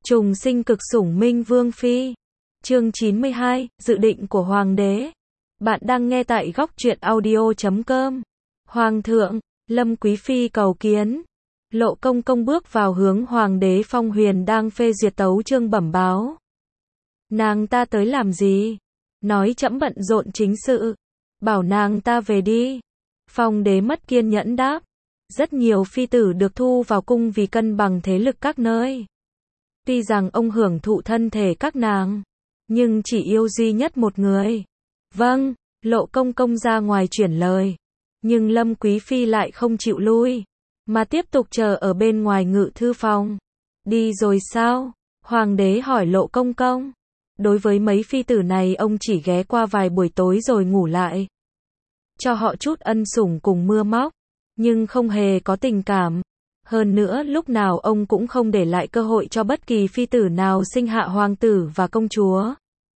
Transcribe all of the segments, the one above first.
Trùng sinh cực sủng Minh Vương Phi. Chương 92, dự định của Hoàng đế. Bạn đang nghe tại góc truyện audio.com. Hoàng thượng, Lâm Quý Phi cầu kiến. Lộ Công Công bước vào hướng Hoàng đế Phong Huyền đang phê duyệt tấu chương bẩm báo. Nàng ta tới làm gì? Nói trẫm bận rộn chính sự. Bảo nàng ta về đi. Phong đế mất kiên nhẫn đáp. Rất nhiều phi tử được thu vào cung vì cân bằng thế lực các nơi. Tuy rằng ông hưởng thụ thân thể các nàng, nhưng chỉ yêu duy nhất một người. Vâng, Lộ Công Công ra ngoài chuyển lời. Nhưng Lâm Quý Phi lại không chịu lui, mà tiếp tục chờ ở bên ngoài ngự thư phòng. Đi rồi sao? Hoàng đế hỏi Lộ Công Công. Đối với mấy phi tử này ông chỉ ghé qua vài buổi tối rồi ngủ lại. Cho họ chút ân sủng cùng mưa móc, nhưng không hề có tình cảm. Hơn nữa lúc nào ông cũng không để lại cơ hội cho bất kỳ phi tử nào sinh hạ hoàng tử và công chúa.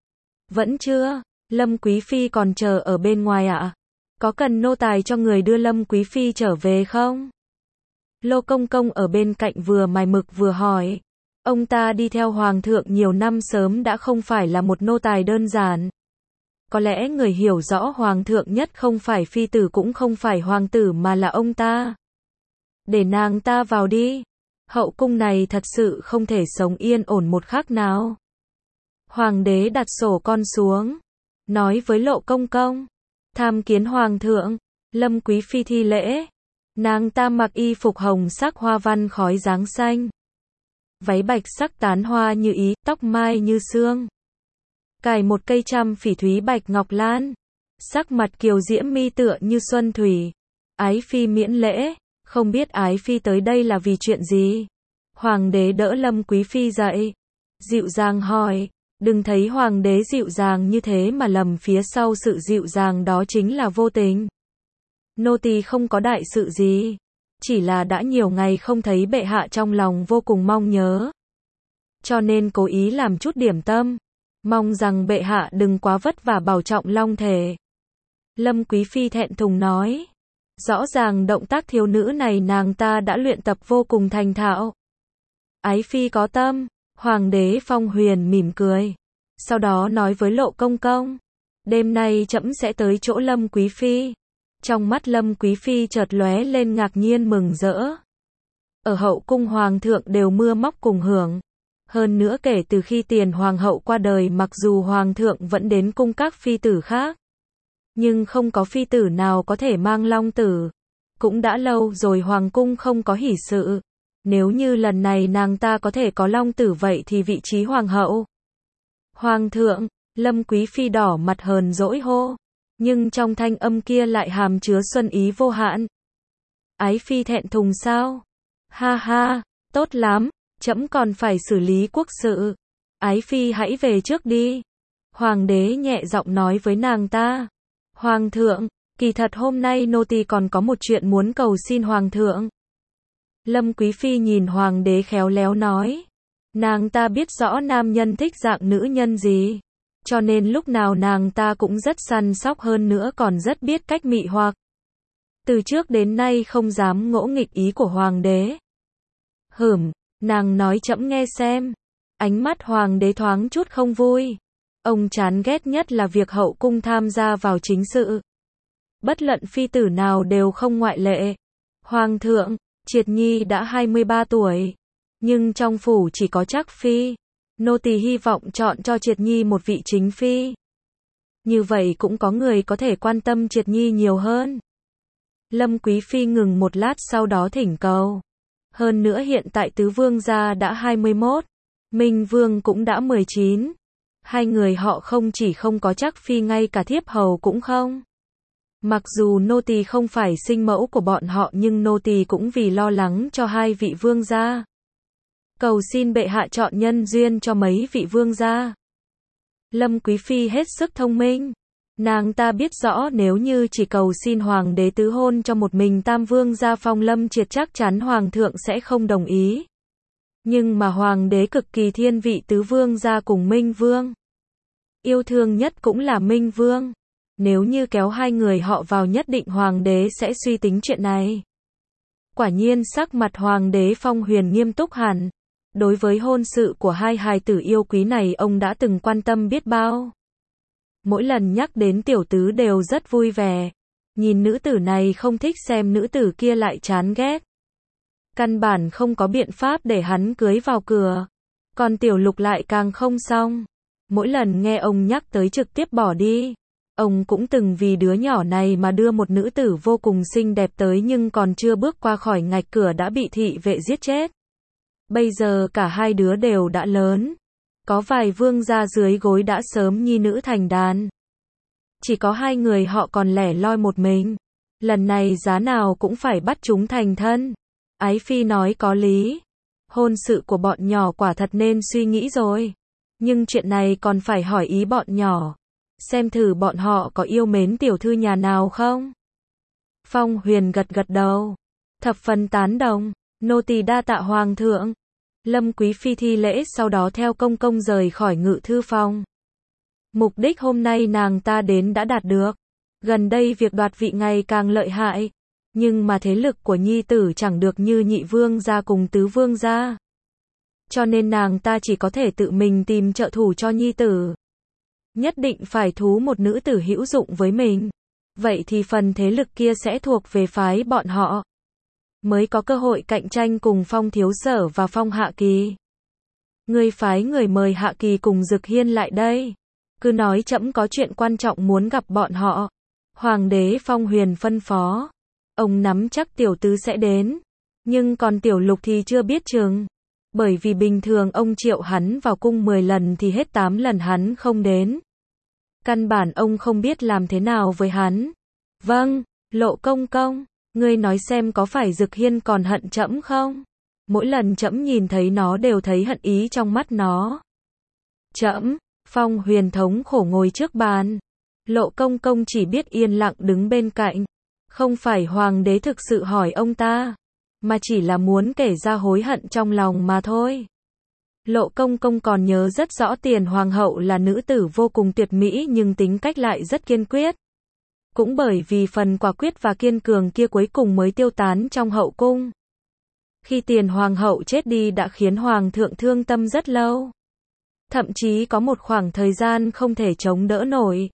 Vẫn chưa, Lâm Quý Phi còn chờ ở bên ngoài ạ? Có cần nô tài cho người đưa Lâm Quý Phi trở về không? Lô Công Công ở bên cạnh vừa mài mực vừa hỏi. Ông ta đi theo hoàng thượng nhiều năm sớm đã không phải là một nô tài đơn giản. Có lẽ người hiểu rõ hoàng thượng nhất không phải phi tử cũng không phải hoàng tử mà là ông ta. Để nàng ta vào đi. Hậu cung này thật sự không thể sống yên ổn một khắc nào. Hoàng đế đặt sổ con xuống, nói với Lộ Công Công. Tham kiến hoàng thượng. Lâm Quý Phi thi lễ. Nàng ta mặc y phục hồng sắc hoa văn khói dáng xanh, váy bạch sắc tán hoa như ý, tóc mai như sương, cài một cây trăm phỉ thúy bạch ngọc lan, sắc mặt kiều diễm mi tựa như xuân thủy. Ái phi miễn lễ. Không biết ái phi tới đây là vì chuyện gì? Hoàng đế đỡ Lâm Quý Phi dậy, dịu dàng hỏi. Đừng thấy hoàng đế dịu dàng như thế mà lầm phía sau sự dịu dàng đó chính là vô tình. Nô tỳ không có đại sự gì, chỉ là đã nhiều ngày không thấy bệ hạ trong lòng vô cùng mong nhớ, cho nên cố ý làm chút điểm tâm, mong rằng bệ hạ đừng quá vất vả bảo trọng long thể. Lâm Quý Phi thẹn thùng nói. Rõ ràng động tác thiếu nữ này nàng ta đã luyện tập vô cùng thành thạo. Ái phi có tâm. Hoàng đế Phong Huyền mỉm cười, sau đó nói với Lộ Công Công. Đêm nay trẫm sẽ tới chỗ Lâm Quý Phi. Trong mắt Lâm Quý Phi chợt lóe lên ngạc nhiên mừng rỡ. Ở hậu cung hoàng thượng đều mưa móc cùng hưởng. Hơn nữa kể từ khi tiền hoàng hậu qua đời, mặc dù hoàng thượng vẫn đến cung các phi tử khác, nhưng không có phi tử nào có thể mang long tử. Cũng đã lâu rồi hoàng cung không có hỷ sự. Nếu như lần này nàng ta có thể có long tử vậy thì vị trí hoàng hậu. Hoàng thượng, Lâm Quý Phi đỏ mặt hờn dỗi hô. Nhưng trong thanh âm kia lại hàm chứa xuân ý vô hạn. Ái phi thẹn thùng sao? Ha ha, tốt lắm, trẫm còn phải xử lý quốc sự. Ái phi hãy về trước đi. Hoàng đế nhẹ giọng nói với nàng ta. Hoàng thượng, kỳ thật hôm nay nô tỳ còn có một chuyện muốn cầu xin hoàng thượng. Lâm Quý Phi nhìn hoàng đế khéo léo nói. Nàng ta biết rõ nam nhân thích dạng nữ nhân gì, cho nên lúc nào nàng ta cũng rất săn sóc, hơn nữa còn rất biết cách mị hoặc. Từ trước đến nay không dám ngỗ nghịch ý của hoàng đế. Nàng nói trẫm nghe xem. Ánh mắt hoàng đế thoáng chút không vui. Ông chán ghét nhất là việc hậu cung tham gia vào chính sự. Bất luận phi tử nào đều không ngoại lệ. Hoàng thượng, Triệt Nhi đã 23 tuổi, nhưng trong phủ chỉ có Trác Phi. Nô tỳ hy vọng chọn cho Triệt Nhi một vị chính phi. Như vậy cũng có người có thể quan tâm Triệt Nhi nhiều hơn. Lâm Quý Phi ngừng một lát sau đó thỉnh cầu. Hơn nữa hiện tại tứ vương gia đã 21, Minh Vương cũng đã 19. Hai người họ không chỉ không có Trác Phi, ngay cả thiếp hầu cũng không. Mặc dù nô tỳ không phải sinh mẫu của bọn họ, nhưng nô tỳ cũng vì lo lắng cho hai vị vương gia, cầu xin bệ hạ chọn nhân duyên cho mấy vị vương gia. Lâm Quý Phi hết sức thông minh. Nàng ta biết rõ nếu như chỉ cầu xin hoàng đế tứ hôn cho một mình tam vương gia Phong Lâm Triệt chắc chắn hoàng thượng sẽ không đồng ý. Nhưng mà hoàng đế cực kỳ thiên vị tứ vương gia cùng Minh Vương. Yêu thương nhất cũng là Minh Vương. Nếu như kéo hai người họ vào nhất định hoàng đế sẽ suy tính chuyện này. Quả nhiên sắc mặt hoàng đế Phong Huyền nghiêm túc hẳn. Đối với hôn sự của hai hài tử yêu quý này ông đã từng quan tâm biết bao. Mỗi lần nhắc đến tiểu tứ đều rất vui vẻ. Nhìn nữ tử này không thích xem nữ tử kia lại chán ghét. Căn bản không có biện pháp để hắn cưới vào cửa. Còn tiểu lục lại càng không xong. Mỗi lần nghe ông nhắc tới trực tiếp bỏ đi. Ông cũng từng vì đứa nhỏ này mà đưa một nữ tử vô cùng xinh đẹp tới nhưng còn chưa bước qua khỏi ngạch cửa đã bị thị vệ giết chết. Bây giờ cả hai đứa đều đã lớn. Có vài vương gia dưới gối đã sớm nhi nữ thành đàn. Chỉ có hai người họ còn lẻ loi một mình. Lần này giá nào cũng phải bắt chúng thành thân. Ái Phi nói có lý. Hôn sự của bọn nhỏ quả thật nên suy nghĩ rồi. Nhưng chuyện này còn phải hỏi ý bọn nhỏ. Xem thử bọn họ có yêu mến tiểu thư nhà nào không? Phong Huyền gật gật đầu. Thập phần tán đồng. Nô tỳ đa tạ hoàng thượng. Lâm Quý Phi thi lễ sau đó theo công công rời khỏi ngự thư phòng. Mục đích hôm nay nàng ta đến đã đạt được. Gần đây việc đoạt vị ngày càng lợi hại. Nhưng mà thế lực của nhi tử chẳng được như nhị vương gia cùng tứ vương gia. Cho nên nàng ta chỉ có thể tự mình tìm trợ thủ cho nhi tử. Nhất định phải thú một nữ tử hữu dụng với mình. Vậy thì phần thế lực kia sẽ thuộc về phái bọn họ. Mới có cơ hội cạnh tranh cùng Phong Thiếu Sở và Phong Hạ Kỳ. Ngươi phái người mời Hạ Kỳ cùng Dực Hiên lại đây. Cứ nói trẫm có chuyện quan trọng muốn gặp bọn họ. Hoàng đế Phong Huyền phân phó. Ông nắm chắc tiểu tứ sẽ đến. Nhưng còn tiểu lục thì chưa biết chừng. Bởi vì bình thường ông triệu hắn vào cung 10 lần thì hết 8 lần hắn không đến. Căn bản ông không biết làm thế nào với hắn. Vâng, Lộ công công, ngươi nói xem có phải Dực Hiên còn hận trẫm không? Mỗi lần trẫm nhìn thấy nó đều thấy hận ý trong mắt nó. Trẫm, Phong Huyền thống khổ ngồi trước bàn. Lộ công công chỉ biết yên lặng đứng bên cạnh. Không phải hoàng đế thực sự hỏi ông ta, mà chỉ là muốn kể ra hối hận trong lòng mà thôi. Lộ công công còn nhớ rất rõ Tiền Hoàng hậu là nữ tử vô cùng tuyệt mỹ nhưng tính cách lại rất kiên quyết. Cũng bởi vì phần quả quyết và kiên cường kia cuối cùng mới tiêu tán trong hậu cung. Khi Tiền Hoàng hậu chết đi đã khiến Hoàng thượng thương tâm rất lâu. Thậm chí có một khoảng thời gian không thể chống đỡ nổi.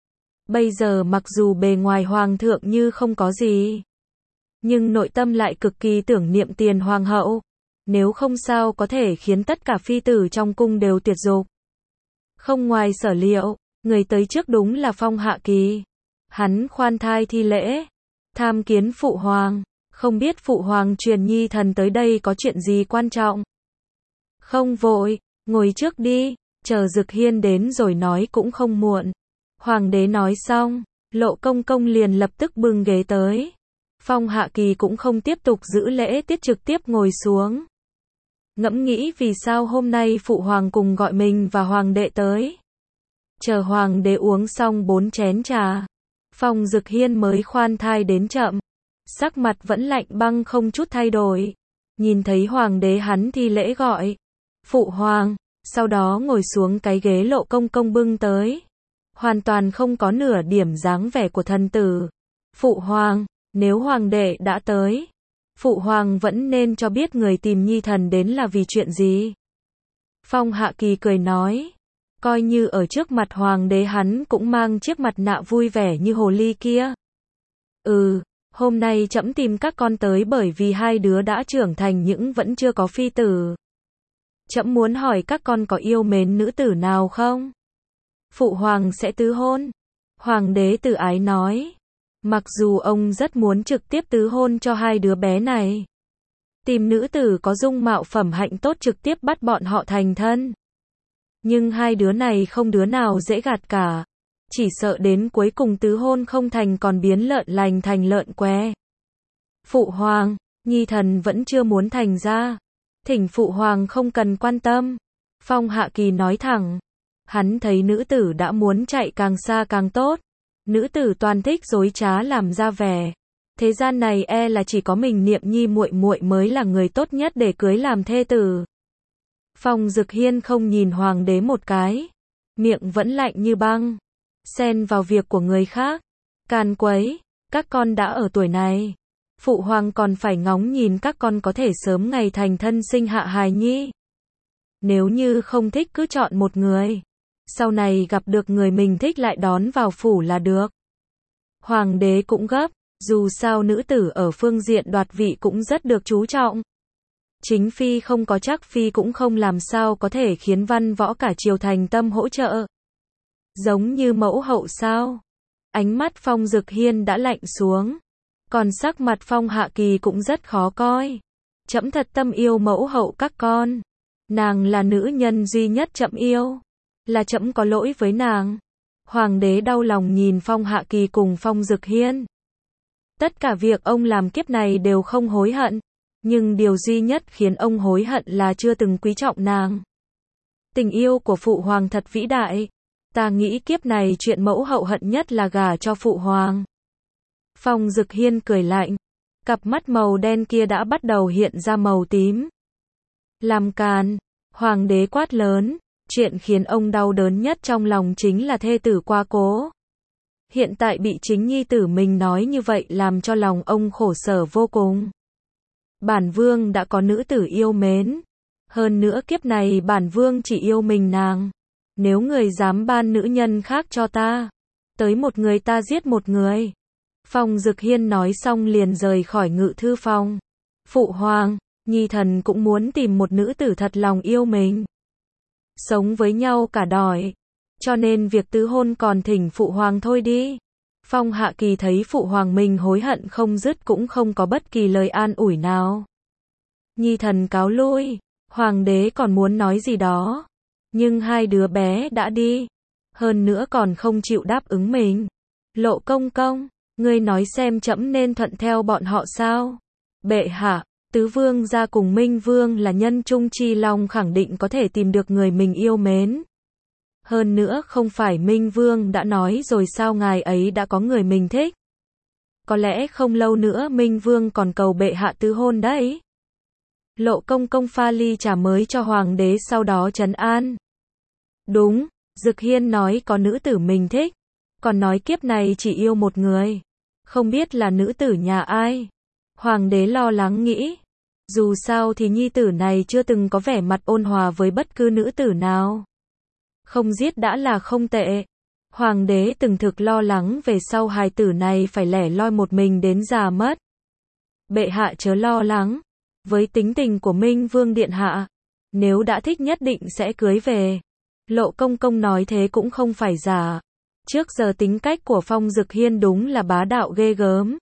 Bây giờ mặc dù bề ngoài Hoàng thượng như không có gì, nhưng nội tâm lại cực kỳ tưởng niệm Tiền Hoàng hậu. Nếu không sao có thể khiến tất cả phi tử trong cung đều tuyệt dục. Không ngoài sở liệu, người tới trước đúng là Phong Hạ Kỳ. Hắn khoan thai thi lễ, tham kiến phụ hoàng, không biết phụ hoàng truyền nhi thần tới đây có chuyện gì quan trọng. Không vội, ngồi trước đi, chờ Dực Hiên đến rồi nói cũng không muộn. Hoàng đế nói xong, Lộ công công liền lập tức bưng ghế tới. Phong Hạ Kỳ cũng không tiếp tục giữ lễ tiết trực tiếp ngồi xuống. Ngẫm nghĩ vì sao hôm nay phụ hoàng cùng gọi mình và hoàng đệ tới. Chờ hoàng đế uống xong 4 chén trà, Phong Dực Hiên mới khoan thai đến chậm. Sắc mặt vẫn lạnh băng không chút thay đổi. Nhìn thấy hoàng đế hắn thi lễ gọi phụ hoàng, sau đó ngồi xuống cái ghế Lộ công công bưng tới. Hoàn toàn không có nửa điểm dáng vẻ của thần tử. Phụ hoàng, nếu hoàng đệ đã tới, phụ hoàng vẫn nên cho biết người tìm nhi thần đến là vì chuyện gì. Phong Hạ Kỳ cười nói, coi như ở trước mặt hoàng đế hắn cũng mang chiếc mặt nạ vui vẻ như hồ ly kia. Hôm nay trẫm tìm các con tới bởi vì hai đứa đã trưởng thành nhưng vẫn chưa có phi tử. Trẫm muốn hỏi các con có yêu mến nữ tử nào không? Phụ hoàng sẽ tứ hôn. Hoàng đế từ ái nói. Mặc dù ông rất muốn trực tiếp tứ hôn cho hai đứa bé này. Tìm nữ tử có dung mạo phẩm hạnh tốt trực tiếp bắt bọn họ thành thân. Nhưng hai đứa này không đứa nào dễ gạt cả. Chỉ sợ đến cuối cùng tứ hôn không thành còn biến lợn lành thành lợn que. Phụ hoàng, nhi thần vẫn chưa muốn thành ra. Thỉnh phụ hoàng không cần quan tâm. Phong Hạ Kỳ nói thẳng. Hắn thấy nữ tử đã muốn chạy càng xa càng tốt. Nữ tử toàn thích dối trá làm ra vẻ. Thế gian này e là chỉ có mình Niệm Nhi muội muội mới là người tốt nhất để cưới làm thê tử. Phong Dực Hiên không nhìn hoàng đế một cái. Miệng vẫn lạnh như băng. Xen vào việc của người khác. Càn quấy, các con đã ở tuổi này. Phụ hoàng còn phải ngóng nhìn các con có thể sớm ngày thành thân sinh hạ hài nhi. Nếu như không thích cứ chọn một người. Sau này gặp được người mình thích lại đón vào phủ là được. Hoàng đế cũng gấp, dù sao nữ tử ở phương diện đoạt vị cũng rất được chú trọng. Chính phi không có chắc phi cũng không làm sao có thể khiến văn võ cả triều thành tâm hỗ trợ. Giống như mẫu hậu sao? Ánh mắt Phong Dực Hiên đã lạnh xuống. Còn sắc mặt Phong Hạ Kỳ cũng rất khó coi. Trẫm thật tâm yêu mẫu hậu các con. Nàng là nữ nhân duy nhất trẫm yêu. Là trẫm có lỗi với nàng. Hoàng đế đau lòng nhìn Phong Hạ Kỳ cùng Phong Dực Hiên. Tất cả việc ông làm kiếp này đều không hối hận. Nhưng điều duy nhất khiến ông hối hận là chưa từng quý trọng nàng. Tình yêu của phụ hoàng thật vĩ đại. Ta nghĩ kiếp này chuyện mẫu hậu hận nhất là gả cho phụ hoàng. Phong Dực Hiên cười lạnh. Cặp mắt màu đen kia đã bắt đầu hiện ra màu tím. Làm càn. Hoàng đế quát lớn. Chuyện khiến ông đau đớn nhất trong lòng chính là thê tử quá cố. Hiện tại bị chính nhi tử mình nói như vậy làm cho lòng ông khổ sở vô cùng. Bản vương đã có nữ tử yêu mến. Hơn nữa kiếp này bản vương chỉ yêu mình nàng. Nếu người dám ban nữ nhân khác cho ta, tới một người ta giết một người. Phong Dực Hiên nói xong liền rời khỏi ngự thư phòng. Phụ hoàng, nhi thần cũng muốn tìm một nữ tử thật lòng yêu mình. Sống với nhau cả đời. Cho nên việc tứ hôn còn thỉnh phụ hoàng thôi đi. Phong Hạ Kỳ thấy phụ hoàng mình hối hận không dứt cũng không có bất kỳ lời an ủi nào. Nhi thần cáo lui. Hoàng đế còn muốn nói gì đó. Nhưng hai đứa bé đã đi. Hơn nữa còn không chịu đáp ứng mình. Lộ công công, ngươi nói xem trẫm nên thuận theo bọn họ sao? Bệ hạ, tứ vương gia cùng Minh Vương là nhân trung chi long khẳng định có thể tìm được người mình yêu mến. Hơn nữa không phải Minh Vương đã nói rồi sao ngài ấy đã có người mình thích. Có lẽ không lâu nữa Minh Vương còn cầu bệ hạ tứ hôn đấy. Lộ công công pha ly trà mới cho hoàng đế sau đó trấn an. Đúng, Dực Hiên nói có nữ tử mình thích. Còn nói kiếp này chỉ yêu một người. Không biết là nữ tử nhà ai. Hoàng đế lo lắng nghĩ. Dù sao thì nhi tử này chưa từng có vẻ mặt ôn hòa với bất cứ nữ tử nào. Không giết đã là không tệ. Hoàng đế từng thực lo lắng về sau hài tử này phải lẻ loi một mình đến già mất. Bệ hạ chớ lo lắng. Với tính tình của Minh Vương điện hạ, nếu đã thích nhất định sẽ cưới về. Lộ công công nói thế cũng không phải giả. Trước giờ tính cách của Phong Dực Hiên đúng là bá đạo ghê gớm.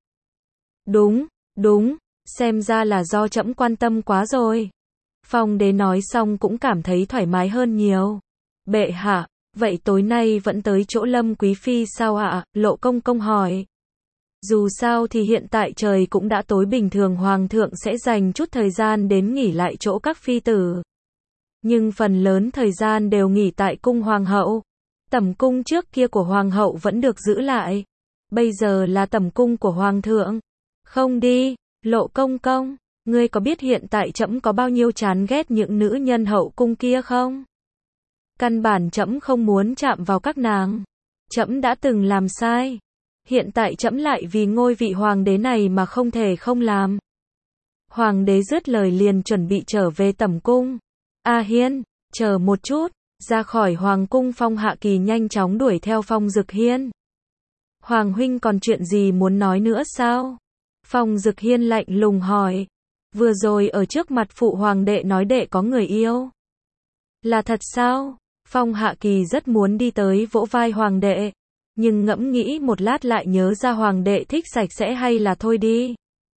Đúng, xem ra là do trẫm quan tâm quá rồi. Phong đế nói xong cũng cảm thấy thoải mái hơn nhiều. Bệ hạ, vậy tối nay vẫn tới chỗ Lâm Quý Phi sao ạ? Lộ công công hỏi. Dù sao thì hiện tại trời cũng đã tối, bình thường hoàng thượng sẽ dành chút thời gian đến nghỉ lại chỗ các phi tử. Nhưng phần lớn thời gian đều nghỉ tại cung hoàng hậu. Tẩm cung trước kia của hoàng hậu vẫn được giữ lại. Bây giờ là tẩm cung của hoàng thượng. Không đi, Lộ công công, ngươi có biết hiện tại trẫm có bao nhiêu chán ghét những nữ nhân hậu cung kia không? Căn bản trẫm không muốn chạm vào các nàng. Trẫm đã từng làm sai. Hiện tại trẫm lại vì ngôi vị hoàng đế này mà không thể không làm. Hoàng đế dứt lời liền chuẩn bị trở về tẩm cung. A Hiên, chờ một chút. Ra khỏi hoàng cung, Phong Hạ Kỳ nhanh chóng đuổi theo Phong Dực Hiên. Hoàng huynh còn chuyện gì muốn nói nữa sao? Phong Dực Hiên lạnh lùng hỏi. Vừa rồi ở trước mặt phụ hoàng đệ nói đệ có người yêu. Là thật sao? Phong Hạ Kỳ rất muốn đi tới vỗ vai hoàng đệ. Nhưng ngẫm nghĩ một lát lại nhớ ra hoàng đệ thích sạch sẽ hay là thôi đi.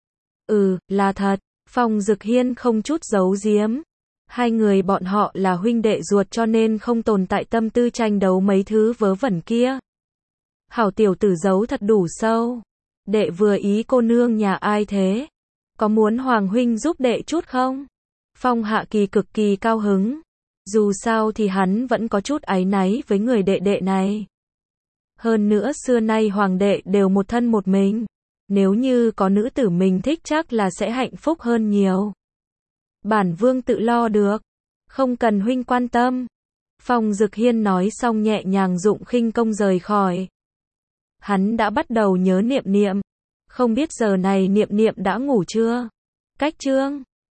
Là thật. Phong Dực Hiên không chút giấu giếm. Hai người bọn họ là huynh đệ ruột cho nên không tồn tại tâm tư tranh đấu mấy thứ vớ vẩn kia. Hảo tiểu tử giấu thật đủ sâu. Đệ vừa ý cô nương nhà ai thế? Có muốn hoàng huynh giúp đệ chút không? Phong Hạ Kỳ cực kỳ cao hứng. Dù sao thì hắn vẫn có chút áy náy với người đệ đệ này. Hơn nữa xưa nay hoàng đệ đều một thân một mình. Nếu như có nữ tử mình thích chắc là sẽ hạnh phúc hơn nhiều. Bản vương tự lo được. Không cần huynh quan tâm. Phong Dực Hiên nói xong nhẹ nhàng dụng khinh công rời khỏi. Hắn đã bắt đầu nhớ Niệm Niệm. Không biết giờ này Niệm Niệm đã ngủ chưa? Cách chương